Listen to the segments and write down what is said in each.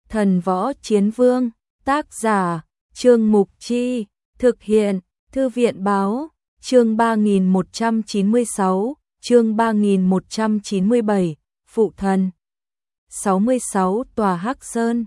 Thần Võ Chiến Vương, tác giả, Trương Mục Chi, thực hiện, Thư viện Báo, chương 3196, chương 3197, Phụ Thần. 66 Tòa Hắc Sơn,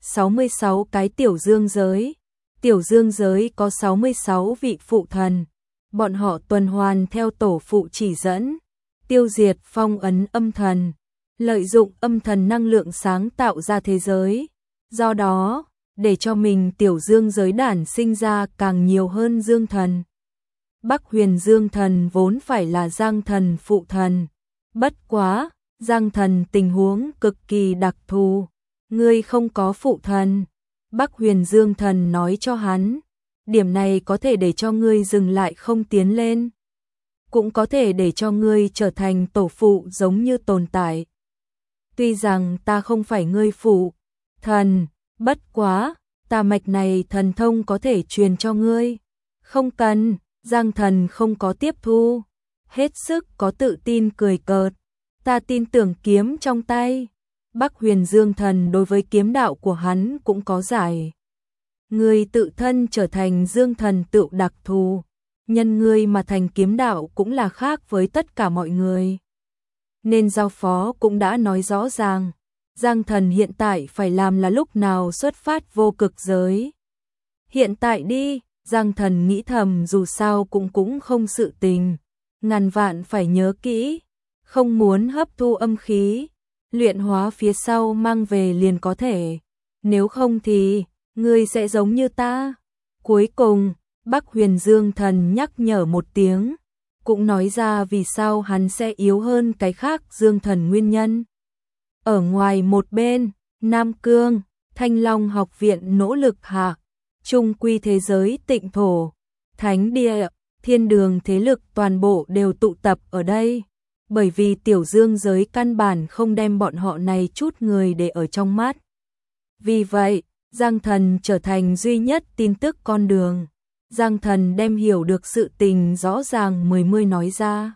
66 cái tiểu dương giới. Tiểu dương giới có 66 vị phụ thần, bọn họ tuần hoàn theo tổ phụ chỉ dẫn, tiêu diệt phong ấn âm thần, lợi dụng âm thần năng lượng sáng tạo ra thế giới. Do đó, để cho mình tiểu dương giới đản sinh ra càng nhiều hơn dương thần. Bắc Huyền Dương thần vốn phải là Giang thần phụ thần, bất quá, Giang thần tình huống cực kỳ đặc thù, ngươi không có phụ thần. Bắc Huyền Dương thần nói cho hắn, điểm này có thể để cho ngươi dừng lại không tiến lên, cũng có thể để cho ngươi trở thành tổ phụ giống như tồn tại. Tuy rằng ta không phải ngươi phụ thần, bất quá, ta mạch này thần thông có thể truyền cho ngươi. Không cần, Giang thần không có tiếp thu, hết sức có tự tin cười cợt. Ta tin tưởng kiếm trong tay. Bắc Huyền Dương thần đối với kiếm đạo của hắn cũng có giải. Ngươi tự thân trở thành dương thần tự đặc thù, nhân ngươi mà thành kiếm đạo cũng là khác với tất cả mọi người. Nên giao phó cũng đã nói rõ ràng, Giang thần hiện tại phải làm là lúc nào xuất phát vô cực giới. Hiện tại đi, Giang thần nghĩ thầm, dù sao cũng không sự tình, ngàn vạn phải nhớ kỹ, không muốn hấp thu âm khí, luyện hóa phía sau mang về liền có thể, nếu không thì ngươi sẽ giống như ta. Cuối cùng, Bắc Huyền Dương thần nhắc nhở một tiếng, cũng nói ra vì sao hắn sẽ yếu hơn cái khác Dương thần nguyên nhân. Ở ngoài một bên, Nam Cương, Thanh Long học viện nỗ lực hạ, trung quy thế giới tịnh thổ, thánh địa, thiên đường thế lực toàn bộ đều tụ tập ở đây, bởi vì tiểu dương giới căn bản không đem bọn họ này chút người để ở trong mắt. Vì vậy, Giang thần trở thành duy nhất tin tức con đường. Giang thần đem hiểu được sự tình rõ ràng mươi nói ra.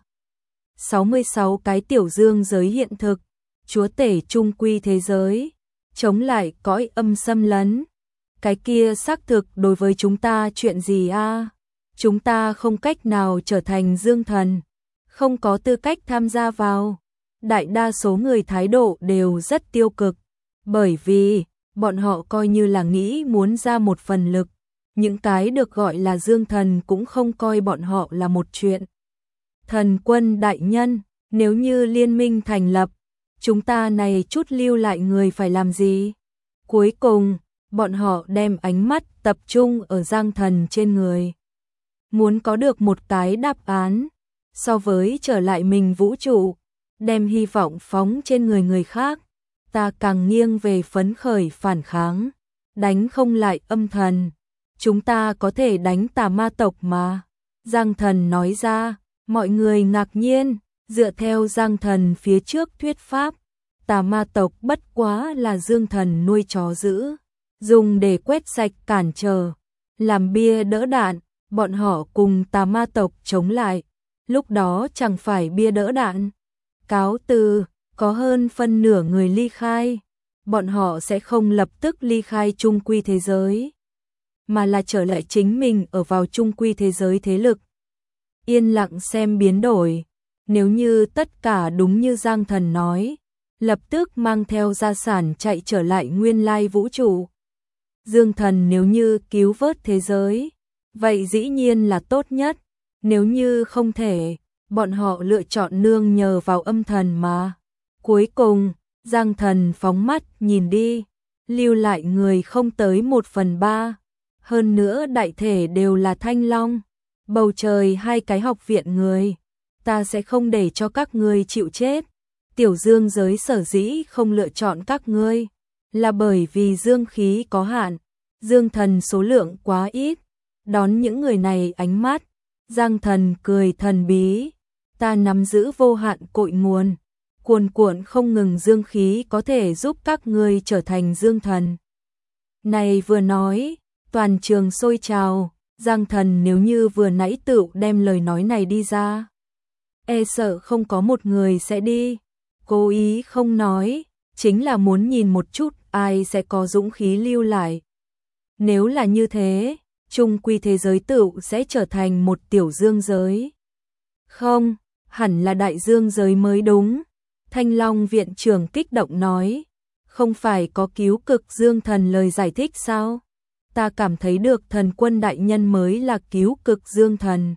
66 cái tiểu dương giới hiện thực, chúa tể trung quy thế giới, chống lại cõi âm xâm lấn. Cái kia xác thực đối với chúng ta chuyện gì a? Chúng ta không cách nào trở thành dương thần, không có tư cách tham gia vào. Đại đa số người thái độ đều rất tiêu cực, bởi vì bọn họ coi như là nghĩ muốn ra một phần lực. Những cái được gọi là dương thần cũng không coi bọn họ là một chuyện. Thần quân đại nhân, nếu như liên minh thành lập, chúng ta này chút lưu lại người phải làm gì? Cuối cùng, bọn họ đem ánh mắt tập trung ở Giang thần trên người. Muốn có được một cái đáp án, so với trở lại mình vũ trụ, đem hy vọng phóng trên người người khác, ta càng nghiêng về phấn khởi phản kháng, đánh không lại âm thần. Chúng ta có thể đánh tà ma tộc mà. Giang thần nói ra, mọi người ngạc nhiên, dựa theo Giang thần phía trước thuyết pháp, tà ma tộc bất quá là dương thần nuôi chó giữ, dùng để quét sạch cản trở, làm bia đỡ đạn, bọn họ cùng tà ma tộc chống lại, lúc đó chẳng phải bia đỡ đạn. Cáo từ, có hơn phân nửa người ly khai, bọn họ sẽ không lập tức ly khai trung quy thế giới, mà là trở lại chính mình ở vào trung quy thế giới thế lực. Yên lặng xem biến đổi, nếu như tất cả đúng như Giang thần nói, lập tức mang theo gia sản chạy trở lại nguyên lai vũ trụ. Dương thần nếu như cứu vớt thế giới, vậy dĩ nhiên là tốt nhất, nếu như không thể, bọn họ lựa chọn nương nhờ vào âm thần mà. Cuối cùng, Giang thần phóng mắt nhìn đi, lưu lại người không tới 1/3. Hơn nữa đại thể đều là Thanh Long, bầu trời 2 cái học viện người, ta sẽ không để cho các ngươi chịu chết. Tiểu dương giới sở dĩ không lựa chọn các ngươi, là bởi vì dương khí có hạn, dương thần số lượng quá ít. Đón những người này ánh mắt, Giang thần cười thần bí, ta nắm giữ vô hạn cội nguồn, cuồn cuộn không ngừng dương khí có thể giúp các ngươi trở thành dương thần. Này vừa nói, toàn trường sôi trào, Giang thần nếu như vừa nãy tự đem lời nói này đi ra, e sợ không có một người sẽ đi. Cố ý không nói, chính là muốn nhìn một chút ai sẽ có dũng khí lưu lại. Nếu là như thế, chung quy thế giới tựu sẽ trở thành một tiểu dương giới. Không, hẳn là đại dương giới mới đúng. Thanh Long viện trưởng kích động nói, không phải có cứu cực dương thần lời giải thích sao? Ta cảm thấy được thần quân đại nhân mới là cứu cực dương thần.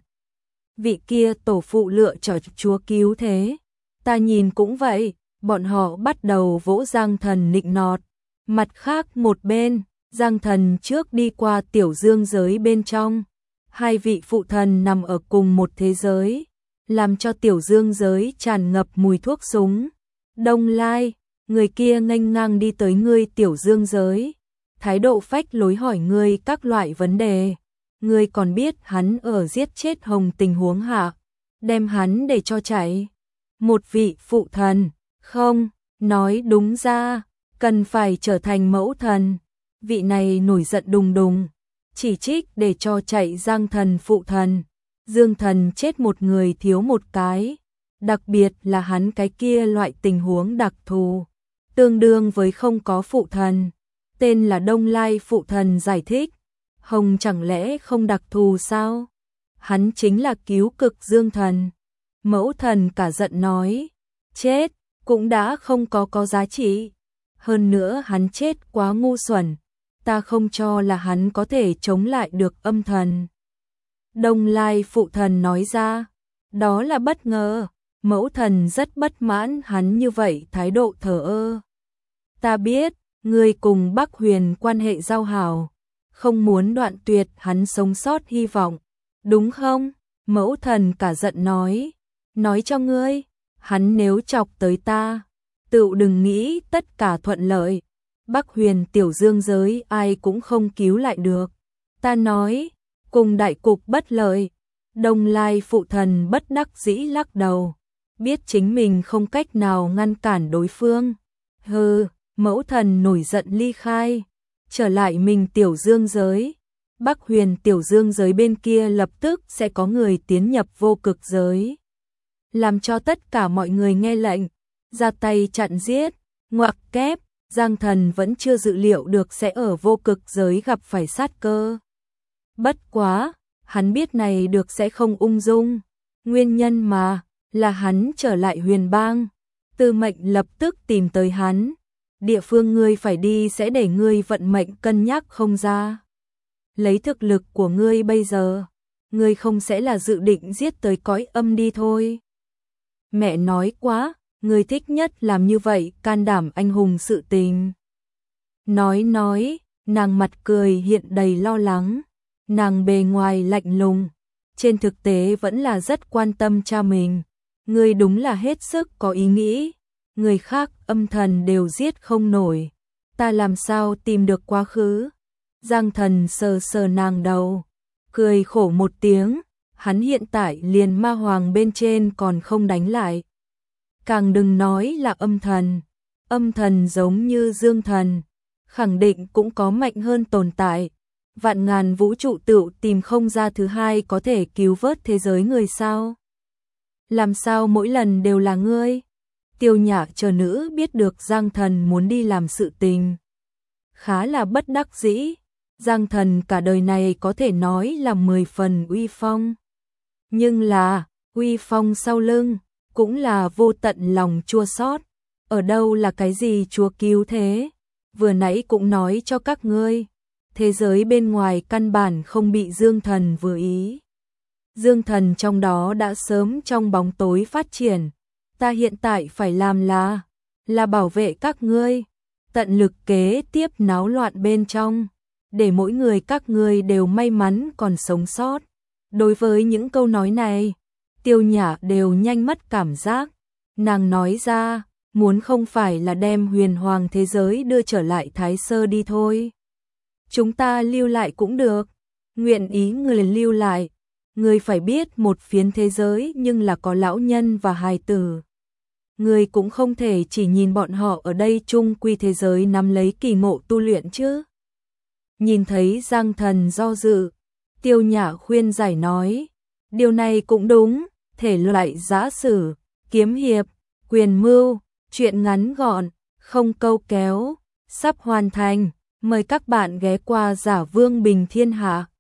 Vị kia tổ phụ lựa chọn chúa cứu thế. Ta nhìn cũng vậy, bọn họ bắt đầu vỗ Giang Thần nịnh nọt. Mặt khác một bên, Giang Thần trước đi qua tiểu dương giới bên trong. Hai vị phụ thần nằm ở cùng một thế giới, làm cho tiểu dương giới tràn ngập mùi thuốc súng. Đông Lai, người kia nghênh ngang đi tới ngươi tiểu dương giới, thái độ phách lối hỏi ngươi các loại vấn đề. Ngươi còn biết hắn ở giết chết Hồng tình huống hạ, đem hắn để cho chạy. Một vị phụ thần, không, nói đúng ra, cần phải trở thành mẫu thần. Vị này nổi giận đùng đùng, chỉ trích để cho chạy Giang Thần phụ thần. Dương thần chết một người thiếu một cái, đặc biệt là hắn cái kia loại tình huống đặc thù, tương đương với không có phụ thần. Tên là Đông Lai phụ thần giải thích, Hồng chẳng lẽ không đặc thù sao? Hắn chính là cứu cực dương thần. Mẫu thần cả giận nói, chết, cũng đã không có giá trị. Hơn nữa hắn chết quá ngu xuẩn, ta không cho là hắn có thể chống lại được âm thần. Đông Lai phụ thần nói ra, đó là bất ngờ, mẫu thần rất bất mãn hắn như vậy thái độ thờ ơ. Ta biết, ngươi cùng Bắc Huyền quan hệ giao hảo, không muốn đoạn tuyệt hắn sống sót hy vọng, đúng không? Mẫu thần cả giận nói cho ngươi, hắn nếu chọc tới ta, tựu đừng nghĩ tất cả thuận lợi, Bắc Huyền tiểu dương giới ai cũng không cứu lại được. Ta nói, cùng đại cục bất lợi. Đông Lai phụ thần bất đắc dĩ lắc đầu, biết chính mình không cách nào ngăn cản đối phương. Hừ, mẫu thần nổi giận ly khai, trở lại mình tiểu dương giới. Bắc Huyền tiểu dương giới bên kia lập tức sẽ có người tiến nhập vô cực giới, làm cho tất cả mọi người nghe lệnh, ra tay chặn giết. Ngoặc kép, Giang Thần vẫn chưa dự liệu được sẽ ở vô cực giới gặp phải sát cơ. Bất quá, hắn biết này được sẽ không ung dung. Nguyên nhân mà, là hắn trở lại Huyền Bang. Tư Mệnh lập tức tìm tới hắn. Địa phương ngươi phải đi sẽ để ngươi vận mệnh cân nhắc không ra. Lấy thực lực của ngươi bây giờ, ngươi không sẽ là dự định giết tới cõi âm đi thôi. Mẹ nói quá, ngươi thích nhất làm như vậy, can đảm anh hùng sự tình. Nói, nàng mặt cười hiện đầy lo lắng. Nàng bề ngoài lạnh lùng, trên thực tế vẫn là rất quan tâm cha mình. Ngươi đúng là hết sức có ý nghĩ, người khác âm thần đều giết không nổi, ta làm sao tìm được quá khứ. Giang Thần sờ sờ nàng đầu, cười khổ một tiếng, hắn hiện tại liền ma hoàng bên trên còn không đánh lại. Càng đừng nói là âm thần giống như dương thần, khẳng định cũng có mạnh hơn tồn tại. Vạn ngàn vũ trụ tựu tìm không ra thứ hai có thể cứu vớt thế giới người sao? Làm sao mỗi lần đều là ngươi? Tiêu Nhã chờ nữ biết được Giang Thần muốn đi làm sự tình, khá là bất đắc dĩ. Giang Thần cả đời này có thể nói là 10 phần uy phong, nhưng là uy phong sau lưng cũng là vô tận lòng chua xót. Ở đâu là cái gì chúa cứu thế? Vừa nãy cũng nói cho các ngươi, thế giới bên ngoài căn bản không bị Dương Thần vừa ý. Dương Thần trong đó đã sớm trong bóng tối phát triển. Ta hiện tại phải làm là bảo vệ các ngươi, tận lực kế tiếp náo loạn bên trong, để mỗi người các ngươi đều may mắn còn sống sót. Đối với những câu nói này, Tiêu Nhã đều nhanh mất cảm giác. Nàng nói ra, muốn không phải là đem huyền hoàng thế giới đưa trở lại Thái Sơ đi thôi. Chúng ta lưu lại cũng được, nguyện ý người lưu lại. Người phải biết một phiến thế giới nhưng là có lão nhân và hài tử. Người cũng không thể chỉ nhìn bọn họ ở đây chung quy thế giới nắm lấy kỳ ngộ tu luyện chứ. Nhìn thấy Giang Thần do dự, Tiêu Nhã khuyên giải nói, điều này cũng đúng, thể loại giã sử, kiếm hiệp, quyền mưu, chuyện ngắn gọn, không câu kéo, sắp hoàn thành. Mời các bạn ghé qua Giả Vương Bình Thiên Hạ.